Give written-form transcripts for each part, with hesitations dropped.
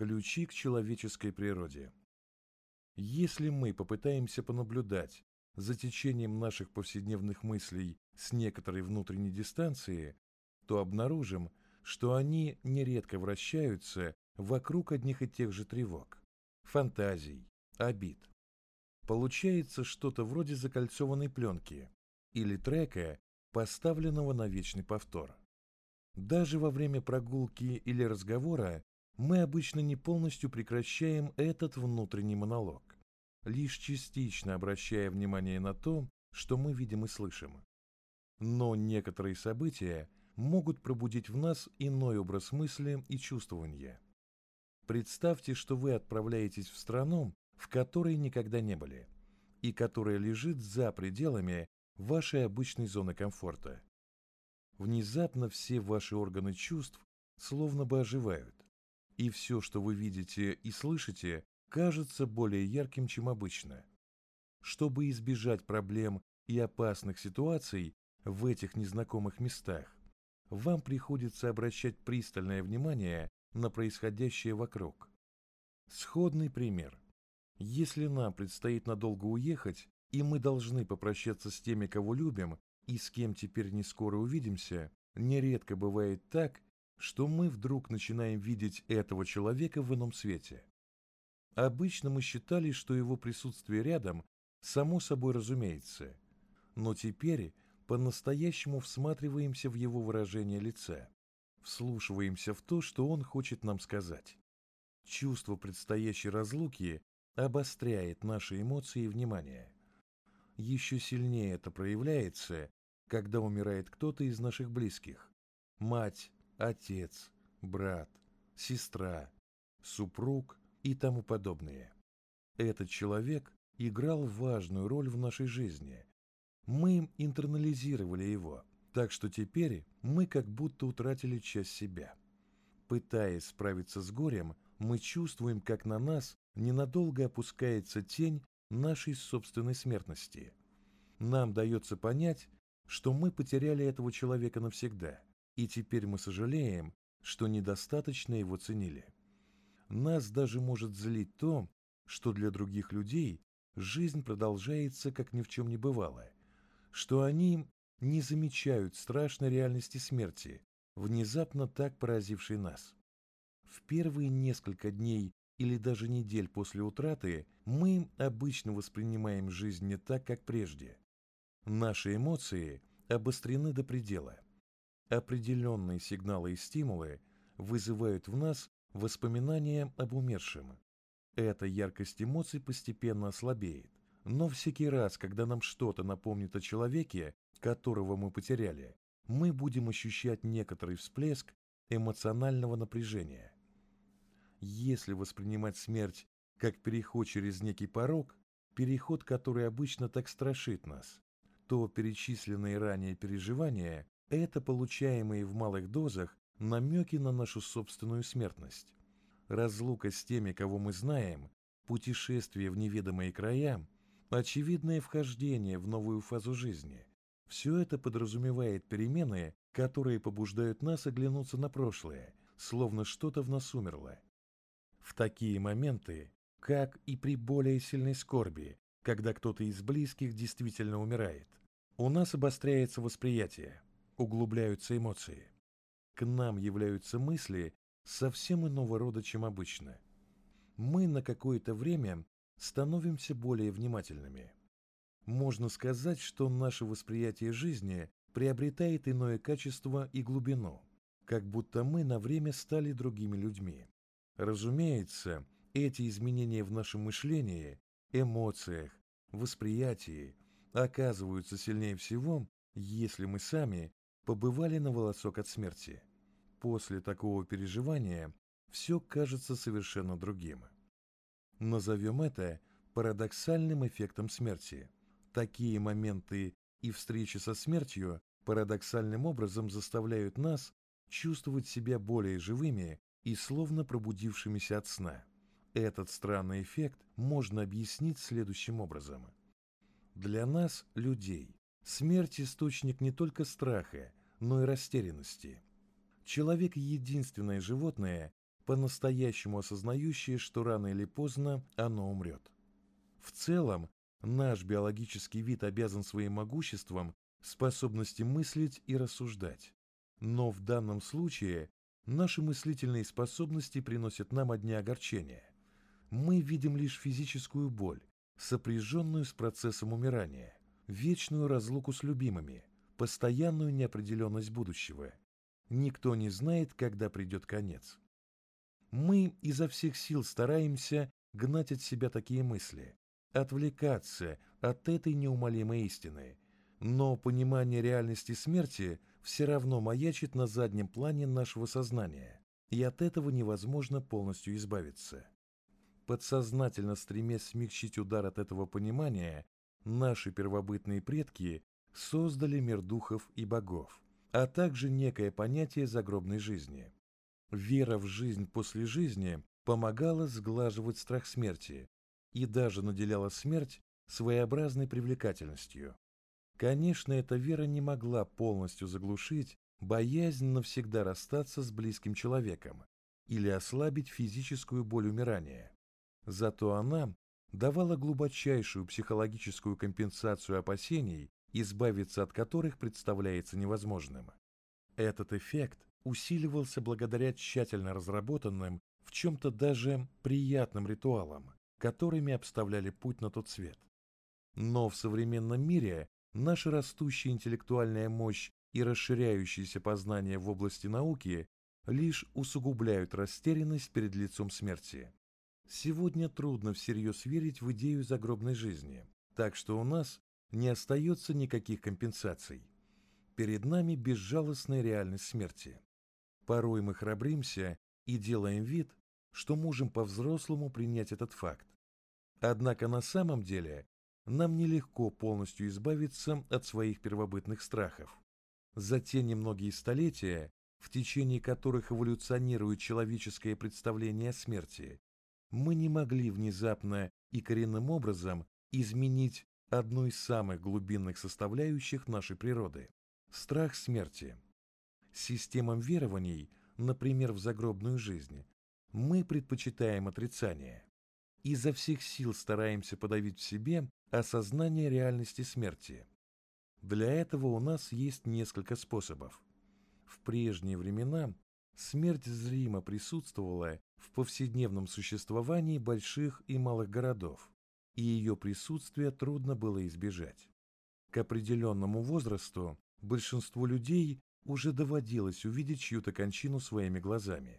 Ключи к человеческой природе. Если мы попытаемся понаблюдать за течением наших повседневных мыслей с некоторой внутренней дистанции, то обнаружим, что они нередко вращаются вокруг одних и тех же тревог, фантазий, обид. Получается что-то вроде закольцованной пленки или трека, поставленного на вечный повтор. Даже во время прогулки или разговора мы обычно не полностью прекращаем этот внутренний монолог, лишь частично обращая внимание на то, что мы видим и слышим. Но некоторые события могут пробудить в нас иной образ мысли и чувствования. Представьте, что вы отправляетесь в страну, в которой никогда не были, и которая лежит за пределами вашей обычной зоны комфорта. Внезапно все ваши органы чувств словно бы оживают, и все, что вы видите и слышите, кажется более ярким, чем обычно. Чтобы избежать проблем и опасных ситуаций в этих незнакомых местах, вам приходится обращать пристальное внимание на происходящее вокруг. Сходный пример. Если нам предстоит надолго уехать, и мы должны попрощаться с теми, кого любим, и с кем теперь не скоро увидимся, нередко бывает так, что мы вдруг начинаем видеть этого человека в ином свете. Обычно мы считали, что его присутствие рядом само собой разумеется, но теперь по-настоящему всматриваемся в его выражение лица, вслушиваемся в то, что он хочет нам сказать. Чувство предстоящей разлуки обостряет наши эмоции и внимание. Еще сильнее это проявляется, когда умирает кто-то из наших близких – мать, отец, брат, сестра, супруг и тому подобное. Этот человек играл важную роль в нашей жизни. Мы интернализировали его, так что теперь мы как будто утратили часть себя. Пытаясь справиться с горем, мы чувствуем, как на нас ненадолго опускается тень нашей собственной смертности. Нам дается понять, что мы потеряли этого человека навсегда, и теперь мы сожалеем, что недостаточно его ценили. Нас даже может злить то, что для других людей жизнь продолжается, как ни в чем не бывало, что они не замечают страшной реальности смерти, внезапно так поразившей нас. В первые несколько дней или даже недель после утраты мы обычно воспринимаем жизнь не так, как прежде. Наши эмоции обострены до предела. Определенные сигналы и стимулы вызывают в нас воспоминания об умершем. Эта яркость эмоций постепенно ослабеет, но всякий раз, когда нам что-то напомнит о человеке, которого мы потеряли, мы будем ощущать некоторый всплеск эмоционального напряжения. Если воспринимать смерть как переход через некий порог, переход, который обычно так страшит нас, то перечисленные ранее переживания – это получаемые в малых дозах намеки на нашу собственную смертность. Разлука с теми, кого мы знаем, путешествие в неведомые края, очевидное вхождение в новую фазу жизни – все это подразумевает перемены, которые побуждают нас оглянуться на прошлое, словно что-то в нас умерло. В такие моменты, как и при более сильной скорби, когда кто-то из близких действительно умирает, у нас обостряется восприятие, углубляются эмоции. К нам являются мысли совсем иного рода, чем обычно. Мы на какое-то время становимся более внимательными. Можно сказать, что наше восприятие жизни приобретает иное качество и глубину, как будто мы на время стали другими людьми. Разумеется, эти изменения в нашем мышлении, эмоциях, восприятии оказываются сильнее всего, если мы сами побывали на волосок от смерти. После такого переживания все кажется совершенно другим. Назовем это парадоксальным эффектом смерти. Такие моменты и встречи со смертью парадоксальным образом заставляют нас чувствовать себя более живыми и словно пробудившимися от сна. Этот странный эффект можно объяснить следующим образом. Для нас, людей, смерть – источник не только страха, но и растерянности. Человек – единственное животное, по-настоящему осознающее, что рано или поздно оно умрет. В целом, наш биологический вид обязан своим могуществом способности мыслить и рассуждать. Но в данном случае наши мыслительные способности приносят нам одни огорчения. Мы видим лишь физическую боль, сопряженную с процессом умирания, вечную разлуку с любимыми, постоянную неопределенность будущего. Никто не знает, когда придет конец. Мы изо всех сил стараемся гнать от себя такие мысли, отвлекаться от этой неумолимой истины, но понимание реальности смерти все равно маячит на заднем плане нашего сознания, и от этого невозможно полностью избавиться. Подсознательно стремясь смягчить удар от этого понимания, наши первобытные предки создали мир духов и богов, а также некое понятие загробной жизни. Вера в жизнь после жизни помогала сглаживать страх смерти и даже наделяла смерть своеобразной привлекательностью. Конечно, эта вера не могла полностью заглушить боязнь навсегда расстаться с близким человеком или ослабить физическую боль умирания. Зато она давала глубочайшую психологическую компенсацию опасений, избавиться от которых представляется невозможным. Этот эффект усиливался благодаря тщательно разработанным, в чем-то даже приятным ритуалам, которыми обставляли путь на тот свет. Но в современном мире наша растущая интеллектуальная мощь и расширяющиеся познания в области науки лишь усугубляют растерянность перед лицом смерти. Сегодня трудно всерьез верить в идею загробной жизни, так что у нас не остается никаких компенсаций. Перед нами безжалостная реальность смерти. Порой мы храбримся и делаем вид, что можем по-взрослому принять этот факт. Однако на самом деле нам нелегко полностью избавиться от своих первобытных страхов. За те немногие столетия, в течение которых эволюционирует человеческое представление о смерти, мы не могли внезапно и коренным образом изменить одну из самых глубинных составляющих нашей природы – страх смерти. Системам верований, например, в загробную жизнь, мы предпочитаем отрицание. Изо всех сил стараемся подавить в себе осознание реальности смерти. Для этого у нас есть несколько способов. В прежние времена смерть зримо присутствовала в повседневном существовании больших и малых городов, и ее присутствие трудно было избежать. К определенному возрасту большинству людей уже доводилось увидеть чью-то кончину своими глазами.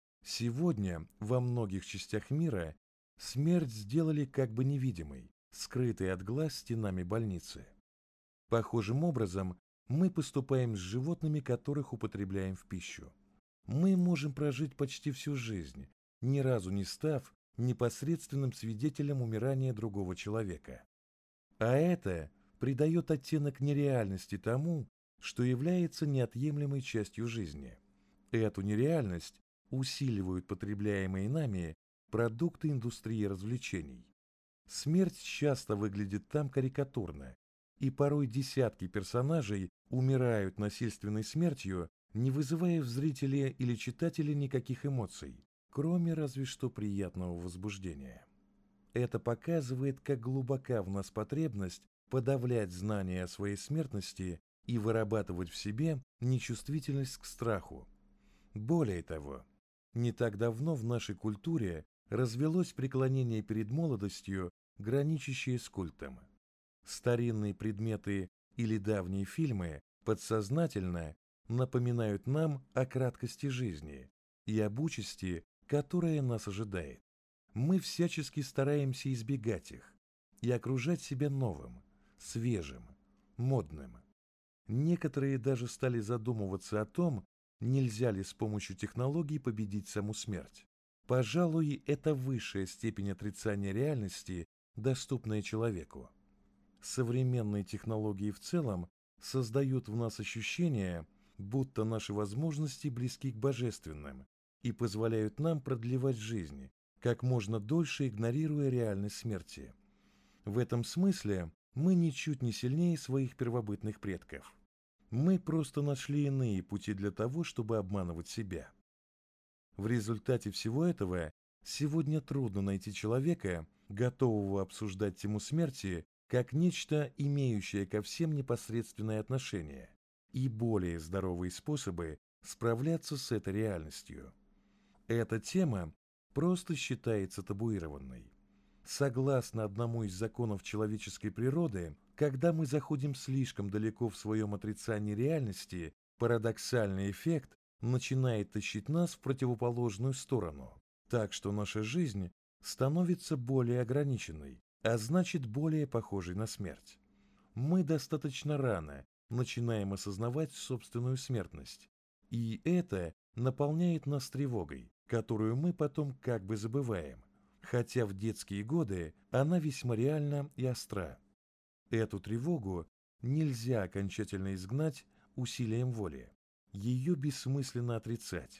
Сегодня во многих частях мира смерть сделали как бы невидимой, скрытой от глаз стенами больницы. Похожим образом мы поступаем с животными, которых употребляем в пищу. Мы можем прожить почти всю жизнь, ни разу не став непосредственным свидетелем умирания другого человека. А это придает оттенок нереальности тому, что является неотъемлемой частью жизни. Эту нереальность усиливают потребляемые нами продукты индустрии развлечений. Смерть часто выглядит там карикатурно, и порой десятки персонажей умирают насильственной смертью, не вызывая в зрителе или читателе никаких эмоций, кроме разве что приятного возбуждения. Это показывает, как глубока в нас потребность подавлять знания о своей смертности и вырабатывать в себе нечувствительность к страху. Более того, не так давно в нашей культуре развелось преклонение перед молодостью, граничащее с культом. Старинные предметы или давние фильмы подсознательно напоминают нам о краткости жизни и об участи, которая нас ожидает. Мы всячески стараемся избегать их и окружать себя новым, свежим, модным. Некоторые даже стали задумываться о том, нельзя ли с помощью технологий победить саму смерть. Пожалуй, это высшая степень отрицания реальности, доступная человеку. Современные технологии в целом создают в нас ощущение, будто наши возможности близки к божественным и позволяют нам продлевать жизнь, как можно дольше игнорируя реальность смерти. В этом смысле мы ничуть не сильнее своих первобытных предков. Мы просто нашли иные пути для того, чтобы обманывать себя. В результате всего этого сегодня трудно найти человека, готового обсуждать тему смерти как нечто, имеющее ко всем непосредственное отношение, и более здоровые способы справляться с этой реальностью. Эта тема просто считается табуированной. Согласно одному из законов человеческой природы, когда мы заходим слишком далеко в своем отрицании реальности, парадоксальный эффект начинает тащить нас в противоположную сторону, так что наша жизнь становится более ограниченной, а значит более похожей на смерть. Мы достаточно рано начинаем осознавать собственную смертность, и это наполняет нас тревогой, которую мы потом как бы забываем, хотя в детские годы она весьма реальна и остра. Эту тревогу нельзя окончательно изгнать усилием воли. Ее бессмысленно отрицать.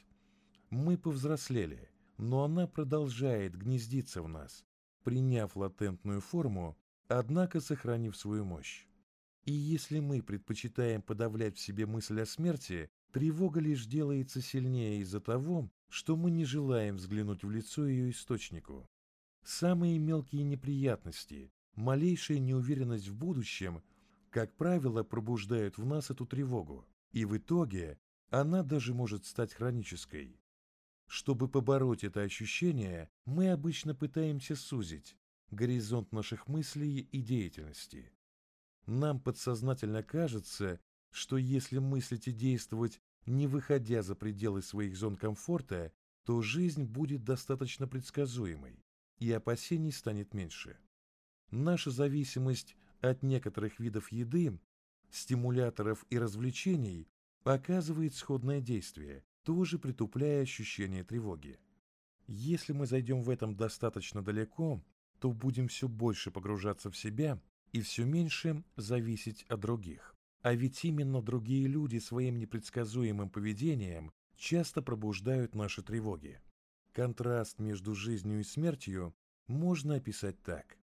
Мы повзрослели, но она продолжает гнездиться в нас, приняв латентную форму, однако сохранив свою мощь. И если мы предпочитаем подавлять в себе мысль о смерти, тревога лишь делается сильнее из-за того, что мы не желаем взглянуть в лицо ее источнику. Самые мелкие неприятности, малейшая неуверенность в будущем, как правило, пробуждают в нас эту тревогу, и в итоге она даже может стать хронической. Чтобы побороть это ощущение, мы обычно пытаемся сузить горизонт наших мыслей и деятельности. Нам подсознательно кажется, что если мыслить и действовать, не выходя за пределы своих зон комфорта, то жизнь будет достаточно предсказуемой, и опасений станет меньше. Наша зависимость от некоторых видов еды, стимуляторов и развлечений оказывает сходное действие, тоже притупляя ощущение тревоги. Если мы зайдем в этом достаточно далеко, то будем все больше погружаться в себя и все меньше зависеть от других. А ведь именно другие люди своим непредсказуемым поведением часто пробуждают наши тревоги. Контраст между жизнью и смертью можно описать так.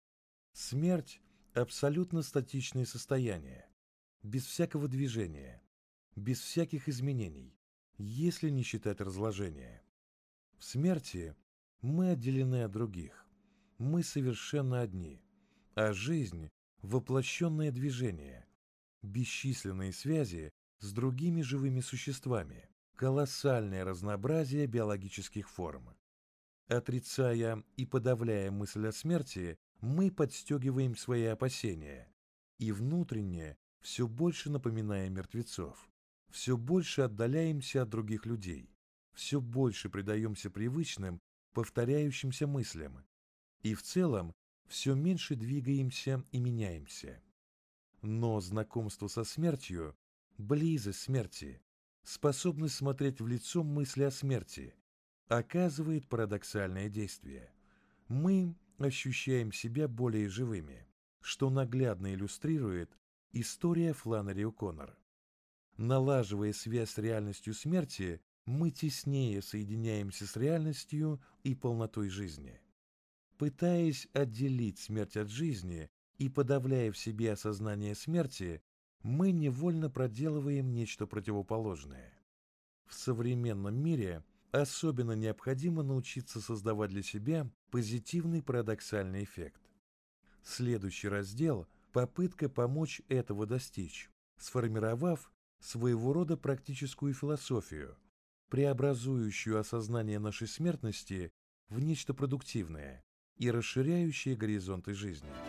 Смерть – абсолютно статичное состояние, без всякого движения, без всяких изменений, если не считать разложения. В смерти мы отделены от других, мы совершенно одни, а жизнь – воплощенное движение, бесчисленные связи с другими живыми существами, колоссальное разнообразие биологических форм. Отрицая и подавляя мысль о смерти, мы подстегиваем свои опасения и внутренне все больше напоминаем мертвецов, все больше отдаляемся от других людей, все больше предаемся привычным, повторяющимся мыслям и в целом все меньше двигаемся и меняемся. Но знакомство со смертью, близость смерти, способность смотреть в лицо мысли о смерти оказывает парадоксальное действие. Мы ощущаем себя более живыми, что наглядно иллюстрирует история Фланнери О'Коннор. Налаживая связь с реальностью смерти, мы теснее соединяемся с реальностью и полнотой жизни. Пытаясь отделить смерть от жизни и подавляя в себе осознание смерти, мы невольно проделываем нечто противоположное. В современном мире особенно необходимо научиться создавать для себя позитивный парадоксальный эффект. Следующий раздел – попытка помочь этого достичь, сформировав своего рода практическую философию, преобразующую осознание нашей смертности в нечто продуктивное и расширяющее горизонты жизни.